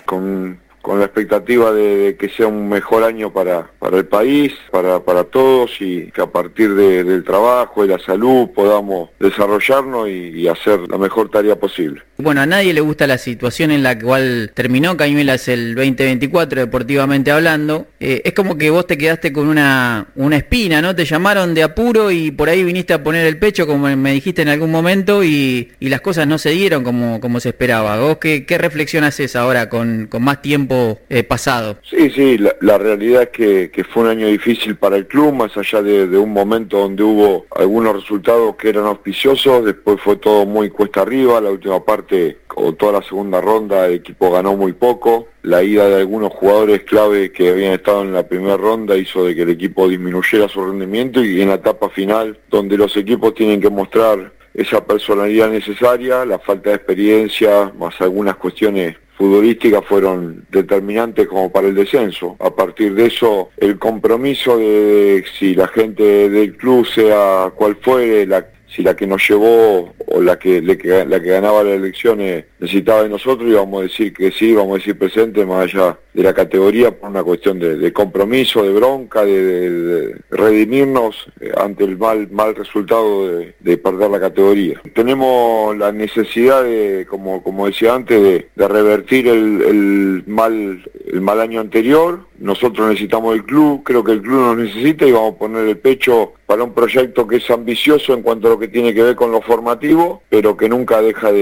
con la expectativa de que sea un mejor año para el país, para todos, y que a partir del trabajo y la salud podamos desarrollarnos y hacer la mejor tarea posible. Bueno, a nadie le gusta la situación en la cual terminó Cañuelas el 2024, deportivamente hablando. Es como que vos te quedaste con una espina, ¿no? Te llamaron de apuro y por ahí viniste a poner el pecho, como me dijiste en algún momento, y las cosas no se dieron como se esperaba. ¿Vos qué reflexión haces ahora con más tiempo pasado? Sí, la realidad es que fue un año difícil para el club, más allá de un momento donde hubo algunos resultados que eran auspiciosos. Después fue todo muy cuesta arriba. La última parte, o toda la segunda ronda, el equipo ganó muy poco. La ida de algunos jugadores clave que habían estado en la primera ronda hizo de que el equipo disminuyera su rendimiento, y en la etapa final, donde los equipos tienen que mostrar esa personalidad necesaria, la falta de experiencia, más algunas cuestiones futbolísticas, fueron determinantes como para el descenso. A partir de eso, el compromiso de si la gente del club, sea cual fuere, si la que nos llevó o la que ganaba las elecciones necesitaba de nosotros, íbamos a decir que sí, íbamos a decir presente, más allá de la categoría, por una cuestión de compromiso, de bronca, de redimirnos ante el mal resultado de perder la categoría. Tenemos la necesidad de, como decía antes, de revertir el mal año anterior. Nosotros necesitamos el club, creo que el club nos necesita, y vamos a poner el pecho para un proyecto que es ambicioso en cuanto a lo que tiene que ver con lo formativo, pero que nunca deja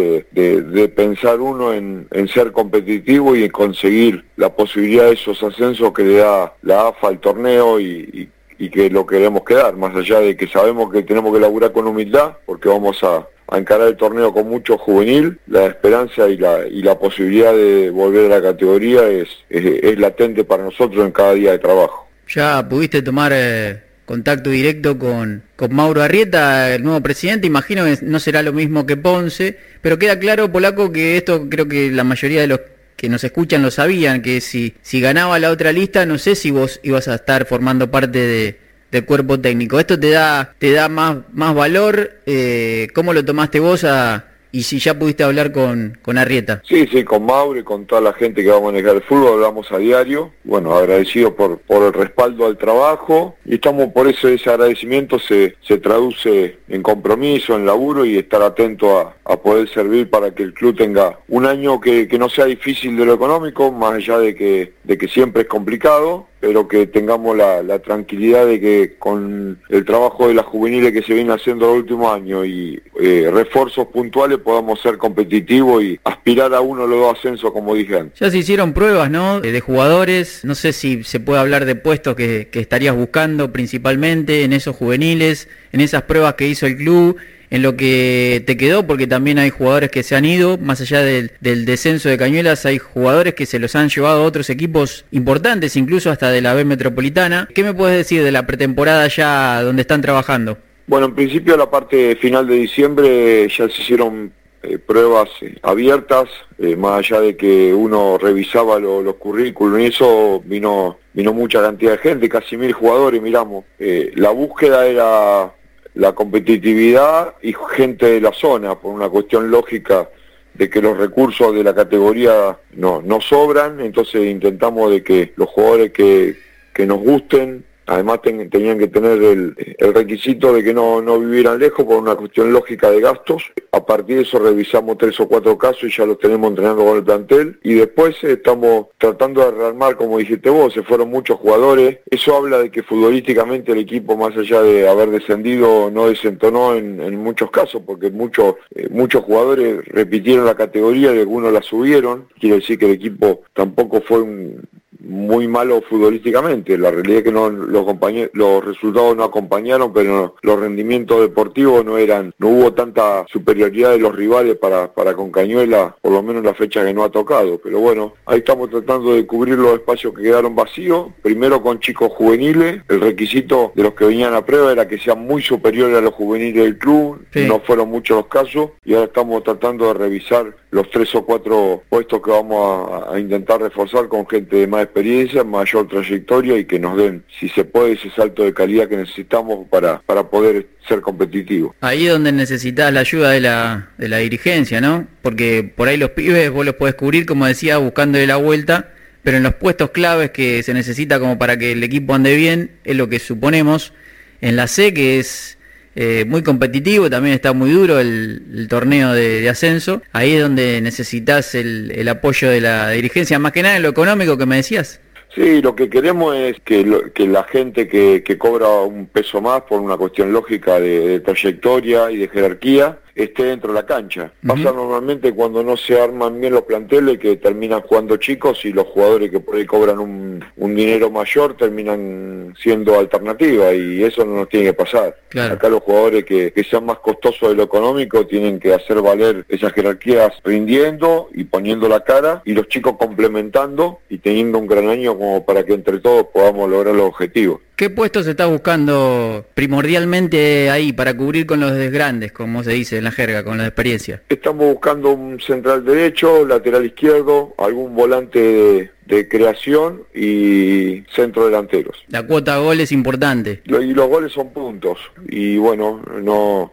de pensar uno en ser competitivo y en conseguir la posibilidad de esos ascensos que le da la AFA al torneo, y que lo queremos quedar, más allá de que sabemos que tenemos que laburar con humildad, porque vamos a encarar el torneo con mucho juvenil. La esperanza y la posibilidad de volver a la categoría es latente para nosotros en cada día de trabajo. ¿Ya pudiste tomar contacto directo con Mauro Arrieta, el nuevo presidente? Imagino que no será lo mismo que Ponce, pero queda claro, Polaco, que esto creo que la mayoría de los que nos escuchan lo sabían, que si ganaba la otra lista, no sé si vos ibas a estar formando parte del cuerpo técnico. ¿Esto te da más valor? ¿Cómo lo tomaste vos y si ya pudiste hablar con Arrieta? Sí, con Mauro y con toda la gente que va a manejar el fútbol hablamos a diario. Bueno, agradecido por el respaldo al trabajo, y estamos por eso, ese agradecimiento se traduce en compromiso, en laburo, y estar atento a poder servir para que el club tenga un año que no sea difícil de lo económico, más allá de que siempre es complicado, pero que tengamos la tranquilidad de que con el trabajo de las juveniles que se viene haciendo los últimos años y refuerzos puntuales podamos ser competitivos y aspirar a uno de los dos ascensos, como dije antes. Ya se hicieron pruebas, ¿no?, de jugadores. No sé si se puede hablar de puestos que estarías buscando principalmente en esos juveniles, en esas pruebas que hizo el club, en lo que te quedó, porque también hay jugadores que se han ido, más allá del descenso de Cañuelas, hay jugadores que se los han llevado a otros equipos importantes, incluso hasta de la B Metropolitana. ¿Qué me puedes decir de la pretemporada ya donde están trabajando? Bueno, en principio la parte final de diciembre ya se hicieron pruebas abiertas, más allá de que uno revisaba los currículos, y eso vino mucha cantidad de gente, casi 1000 jugadores, miramos. La búsqueda era la competitividad y gente de la zona, por una cuestión lógica de que los recursos de la categoría no sobran. Entonces intentamos de que los jugadores que nos gusten, además tenían que tener el requisito de que no vivieran lejos, por una cuestión lógica de gastos. A partir de eso revisamos 3 o 4 casos y ya los tenemos entrenando con el plantel, y después estamos tratando de rearmar, como dijiste vos, se fueron muchos jugadores. Eso habla de que futbolísticamente el equipo, más allá de haber descendido, no desentonó en muchos casos, porque muchos jugadores repitieron la categoría y algunos la subieron. Quiere decir que el equipo tampoco fue muy malo futbolísticamente. La realidad es que los resultados no acompañaron, pero los rendimientos deportivos no hubo tanta superioridad de los rivales para con Cañuelas, por lo menos la fecha que no ha tocado. Pero bueno, ahí estamos tratando de cubrir los espacios que quedaron vacíos, primero con chicos juveniles. El requisito de los que venían a prueba era que sean muy superiores a los juveniles del club, sí. No fueron muchos los casos, y ahora estamos tratando de revisar los 3 o 4 puestos que vamos a intentar reforzar con gente de más experiencia, mayor trayectoria y que nos den, si se puede, ese salto de calidad que necesitamos para poder ser competitivos. Ahí es donde necesitas la ayuda de la dirigencia, ¿no? Porque por ahí los pibes vos los podés cubrir, como decía, buscándole la vuelta, pero en los puestos claves que se necesita como para que el equipo ande bien, es lo que suponemos en la C, que es muy competitivo, también está muy duro el torneo de ascenso. Ahí es donde necesitas el apoyo de la dirigencia, más que nada en lo económico que me decías. Sí, lo que queremos es que la gente que cobra un peso más por una cuestión lógica de trayectoria y de jerarquía esté dentro de la cancha. Pasa normalmente cuando no se arman bien los planteles, que terminan jugando chicos y los jugadores que por ahí cobran un dinero mayor terminan siendo alternativa, y eso no nos tiene que pasar. Claro. Acá los jugadores que sean más costosos de lo económico tienen que hacer valer esas jerarquías rindiendo y poniendo la cara, y los chicos complementando y teniendo un gran año como para que entre todos podamos lograr los objetivos. ¿Qué puestos estás buscando primordialmente ahí para cubrir con los grandes, como se dice en la jerga, con la experiencia? Estamos buscando un central derecho, lateral izquierdo, algún volante de creación y centro delanteros. La cuota gol es importante. Y los goles son puntos, y bueno, no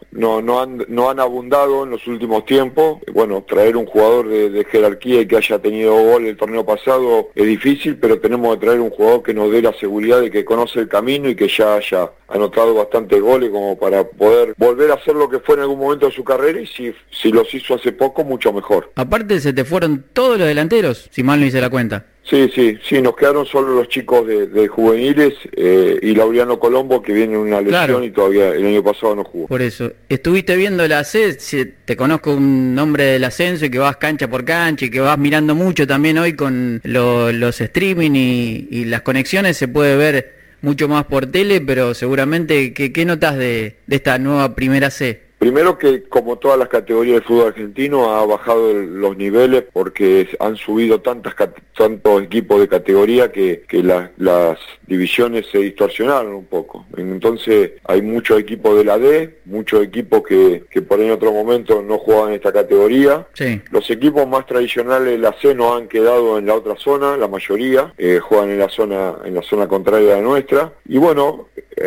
han abundado en los últimos tiempos. Bueno, traer un jugador de jerarquía y que haya tenido gol el torneo pasado es difícil, pero tenemos que traer un jugador que nos dé la seguridad de que conoce el camino y que ya haya anotado bastantes goles como para poder volver a hacer lo que fue en algún momento de su carrera, y si los hizo hace poco, mucho mejor. Aparte se te fueron todos los delanteros, si mal no hice la cuenta. Sí, nos quedaron solo los chicos de juveniles y Laureano Colombo, que viene en una lesión. Claro. Y todavía el año pasado no jugó. Por eso, estuviste viendo la C, te conozco un nombre del ascenso y que vas cancha por cancha y que vas mirando mucho también hoy con los streaming y las conexiones, se puede ver mucho más por tele, pero seguramente, ¿qué notas de esta nueva primera C? Primero que, como todas las categorías del fútbol argentino, ha bajado los niveles porque han subido tantos equipos de categoría que las divisiones se distorsionaron un poco. Entonces hay muchos equipos de la D, muchos equipos que por ahí en otro momento no jugaban en esta categoría. Sí. Los equipos más tradicionales de la C no han quedado en la otra zona, la mayoría juegan en la zona contraria a la nuestra. Y bueno,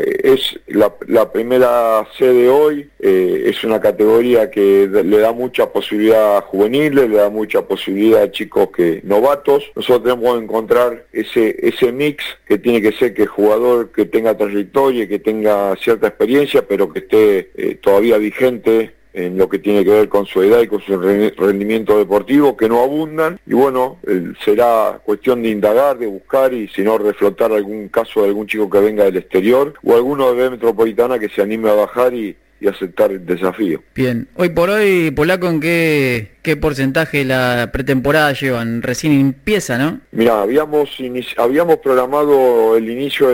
es la primera C de hoy. Es una categoría que le da mucha posibilidad a juveniles, le da mucha posibilidad a chicos novatos. Nosotros tenemos que encontrar ese mix que tiene que ser, que el jugador que tenga trayectoria, que tenga cierta experiencia, pero que esté todavía vigente en lo que tiene que ver con su edad y con su rendimiento deportivo, que no abundan. Y bueno, será cuestión de indagar, de buscar, y si no, reflotar algún caso de algún chico que venga del exterior o alguno de B Metropolitana que se anime a bajar y aceptar el desafío. Bien, hoy por hoy, Polaco, ¿en qué porcentaje la pretemporada llevan? Recién empieza, ¿no? Mira, habíamos programado el inicio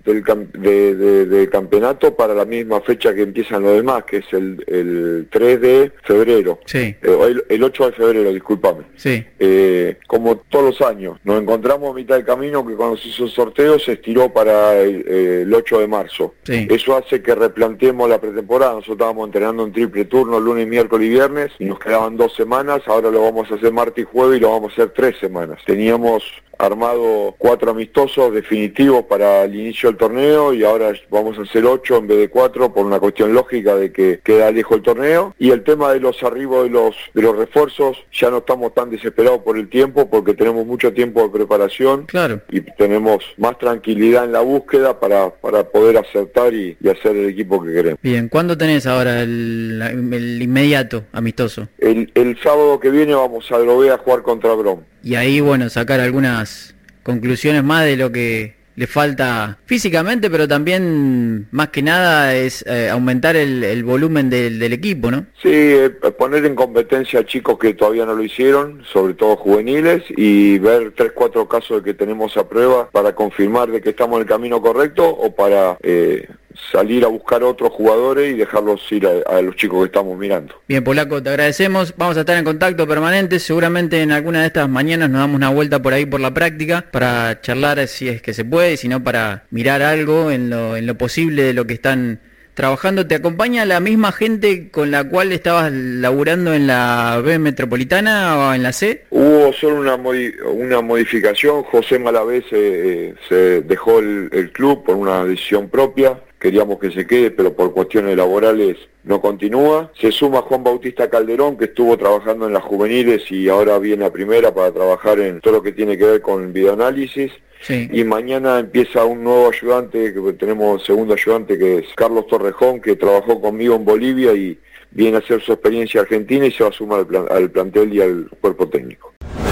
del campeonato para la misma fecha que empiezan los demás, que es el 3 de febrero. Sí. El 8 de febrero, discúlpame. Sí. Como todos los años, nos encontramos a mitad del camino, que cuando se hizo el sorteo se estiró para el 8 de marzo. Sí. Eso hace que replanteemos la pretemporada. Nosotros estábamos entrenando en triple turno lunes, miércoles y viernes, y nos quedaban 2 semanas. Ahora lo vamos a hacer martes y jueves, y lo vamos a hacer 3 semanas. Teníamos armado 4 amistosos definitivos para el inicio del torneo, y ahora vamos a hacer 8 en vez de 4 por una cuestión lógica de que queda lejos el torneo. Y el tema de los arribos de los refuerzos, ya no estamos tan desesperados por el tiempo, porque tenemos mucho tiempo de preparación. Claro. Y tenemos más tranquilidad en la búsqueda para poder acertar y hacer el equipo que queremos. Bien, ¿cuándo tenés ahora el inmediato amistoso? El sábado que viene vamos a Globea a jugar contra Brom. Y ahí, bueno, sacar algunas conclusiones más de lo que le falta físicamente, pero también, más que nada, es aumentar el volumen del equipo, ¿no? Sí, poner en competencia a chicos que todavía no lo hicieron, sobre todo juveniles, y ver 3-4 casos de que tenemos a prueba para confirmar de que estamos en el camino correcto, o para salir a buscar otros jugadores y dejarlos ir a los chicos que estamos mirando. Bien, Polaco, te agradecemos. Vamos a estar en contacto permanente. Seguramente en alguna de estas mañanas nos damos una vuelta por ahí por la práctica para charlar, si es que se puede, y si no, para mirar algo en lo posible de lo que están trabajando. ¿Te acompaña la misma gente con la cual estabas laburando en la B Metropolitana o en la C? Hubo solo una modificación. José Malavés se dejó el club por una decisión propia. Queríamos que se quede, pero por cuestiones laborales no continúa. Se suma Juan Bautista Calderón, que estuvo trabajando en las juveniles y ahora viene a primera para trabajar en todo lo que tiene que ver con videoanálisis. Sí. Y mañana empieza un nuevo ayudante, que tenemos segundo ayudante, que es Carlos Torrejón, que trabajó conmigo en Bolivia y viene a hacer su experiencia argentina y se va a sumar al plantel y al cuerpo técnico.